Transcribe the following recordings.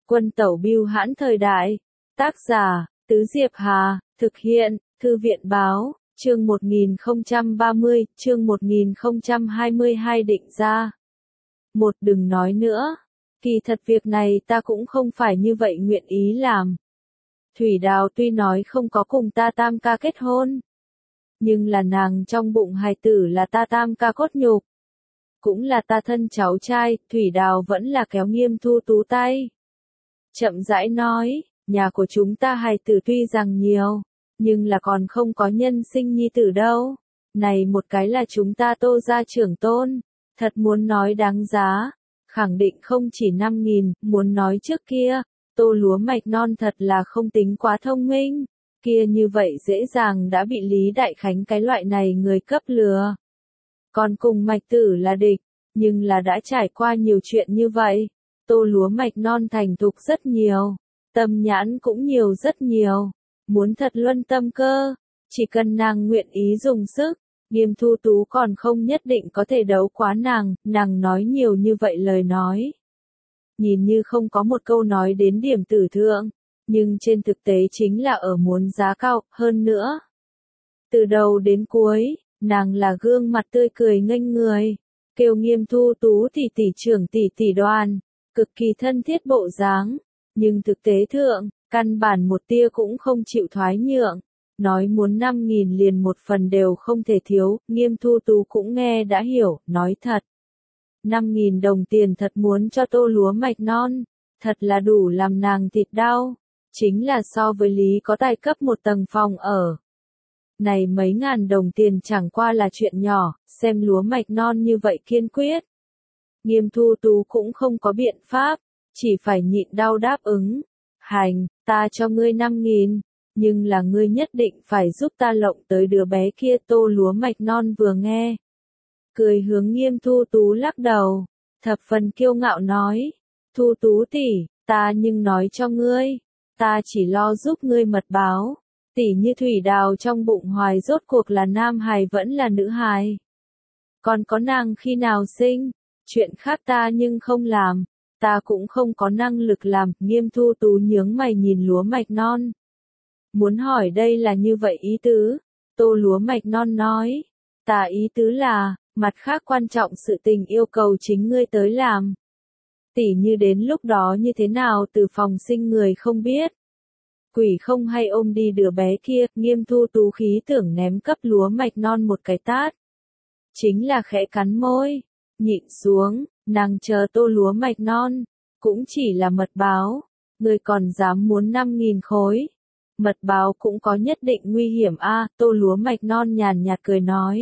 Quân tẩu bưu hãn thời đại. Tác giả, Tứ Diệp Hà, thực hiện, Thư viện báo, chương 1030, chương 1022 định ra. Một đừng nói nữa. Kỳ thật việc này ta cũng không phải như vậy nguyện ý làm. Thủy Đào tuy nói không có cùng ta tam ca kết hôn. Nhưng là nàng trong bụng hài tử là ta tam ca cốt nhục. Cũng là ta thân cháu trai, Thủy Đào vẫn là kéo Nghiêm Thu Tú tay. Chậm rãi nói, nhà của chúng ta hài tử tuy rằng nhiều, nhưng là còn không có nhân sinh nhi tử đâu. Này một cái là chúng ta Tô gia trưởng tôn, thật muốn nói đáng giá, khẳng định không chỉ 5.000, muốn nói trước kia, Tô lúa mạch non thật là không tính quá thông minh, kia như vậy dễ dàng đã bị Lý Đại Khánh cái loại này người cấp lừa. Còn cùng mạch tử là địch, nhưng là đã trải qua nhiều chuyện như vậy, Tô lúa mạch non thành thục rất nhiều, tâm nhãn cũng nhiều rất nhiều, muốn thật luân tâm cơ, chỉ cần nàng nguyện ý dùng sức, Nghiêm Thu Tú còn không nhất định có thể đấu quá nàng nói nhiều như vậy lời nói. Nhìn như không có một câu nói đến điểm tử thượng, nhưng trên thực tế chính là ở muốn giá cao, hơn nữa. Từ đầu đến cuối, nàng là gương mặt tươi cười nghênh người, kêu Nghiêm Thu Tú tỷ tỷ trưởng tỷ tỷ đoàn, cực kỳ thân thiết bộ dáng, nhưng thực tế thượng, căn bản một tia cũng không chịu thoái nhượng. Nói muốn 5.000 liền một phần đều không thể thiếu, Nghiêm Thu Tú cũng nghe đã hiểu, nói thật. 5.000 đồng tiền thật muốn cho Tô lúa mạch non, thật là đủ làm nàng thịt đau, chính là so với Lý có tài cấp một tầng phòng ở. Này mấy ngàn đồng tiền chẳng qua là chuyện nhỏ, xem lúa mạch non như vậy kiên quyết. Nghiêm Thu Tú cũng không có biện pháp, chỉ phải nhịn đau đáp ứng. Hành, ta cho ngươi 5.000. Nhưng là ngươi nhất định phải giúp ta lộng tới đứa bé kia. Tô lúa mạch non vừa nghe, cười hướng Nghiêm Thu Tú lắc đầu, thập phần kiêu ngạo nói, Thu Tú tỷ, ta nhưng nói cho ngươi, ta chỉ lo giúp ngươi mật báo, tỷ như Thủy Đào trong bụng hoài rốt cuộc là nam hài vẫn là nữ hài. Còn có nàng khi nào sinh, chuyện khác ta nhưng không làm, ta cũng không có năng lực làm. Nghiêm Thu Tú nhướng mày nhìn lúa mạch non. Muốn hỏi đây là như vậy ý tứ, Tô lúa mạch non nói, ta ý tứ là, mặt khác quan trọng sự tình yêu cầu chính ngươi tới làm. Tỷ như đến lúc đó như thế nào từ phòng sinh người không biết. Quỷ không hay ôm đi đứa bé kia, Nghiêm Thu Tú khí tưởng ném cấp lúa mạch non một cái tát. Chính là khẽ cắn môi, nhịn xuống, nàng chờ Tô lúa mạch non, cũng chỉ là mật báo, ngươi còn dám muốn 5.000 khối. Mật báo cũng có nhất định nguy hiểm a. Tô lúa mạch non nhàn nhạt cười nói.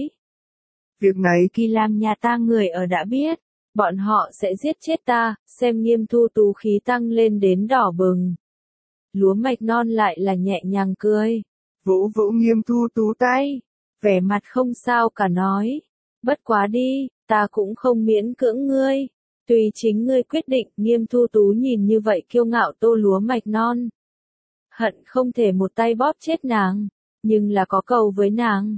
Việc này khi làm nhà ta người ở đã biết, bọn họ sẽ giết chết ta, xem Nghiêm Thu Tú khí tăng lên đến đỏ bừng. Lúa mạch non lại là nhẹ nhàng cười, vỗ vỗ Nghiêm Thu Tú tay, vẻ mặt không sao cả nói, bất quá đi, ta cũng không miễn cưỡng ngươi, tùy chính ngươi quyết định. Nghiêm Thu Tú nhìn như vậy kiêu ngạo Tô lúa mạch non, hận không thể một tay bóp chết nàng, nhưng là có cầu với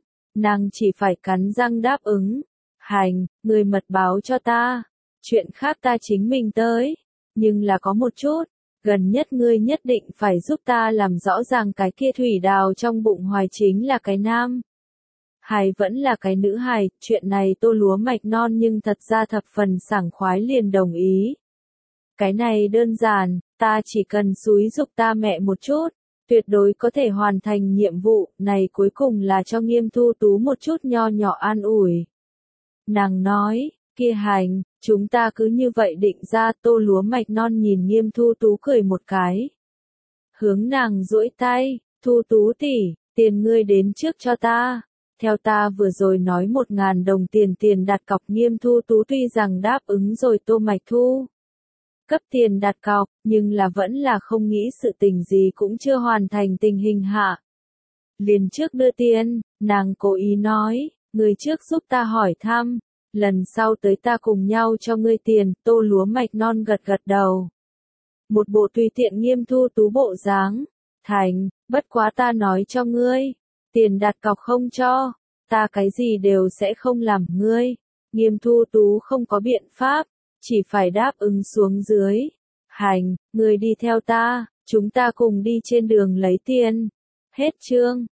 nàng chỉ phải cắn răng đáp ứng. Hành, người mật báo cho ta, chuyện khác ta chính mình tới, nhưng là có một chút, gần nhất ngươi nhất định phải giúp ta làm rõ ràng cái kia Thủy Đào trong bụng hoài chính là cái nam hài vẫn là cái nữ hài. Chuyện này Tô lúa mạch non nhưng thật ra thập phần sảng khoái liền đồng ý. Cái này đơn giản, ta chỉ cần xúi giục ta mẹ một chút, tuyệt đối có thể hoàn thành nhiệm vụ. Này cuối cùng là cho Nghiêm Thu Tú một chút nho nhỏ an ủi. Nàng nói, kia hành, chúng ta cứ như vậy định ra. Tô lúa mạch non nhìn Nghiêm Thu Tú cười một cái, hướng nàng duỗi tay, Thu Tú tỷ, tiền ngươi đến trước cho ta. Theo ta vừa rồi nói 1.000 đồng tiền đặt cọc. Nghiêm Thu Tú tuy rằng đáp ứng rồi Tô Mạch Thu cấp tiền đặt cọc, nhưng là vẫn là không nghĩ sự tình gì cũng chưa hoàn thành tình hình hạ. Liền trước đưa tiền, nàng cố ý nói, người trước giúp ta hỏi thăm, lần sau tới ta cùng nhau cho ngươi tiền. Tô lúa mạch non gật gật đầu. Một bộ tùy tiện Nghiêm Thu Tú bộ dáng, thành, bất quá ta nói cho ngươi, tiền đặt cọc không cho, ta cái gì đều sẽ không làm ngươi. Nghiêm Thu Tú không có biện pháp, chỉ phải đáp ứng xuống dưới. Hành, người đi theo ta, chúng ta cùng đi trên đường lấy tiền. Hết chương.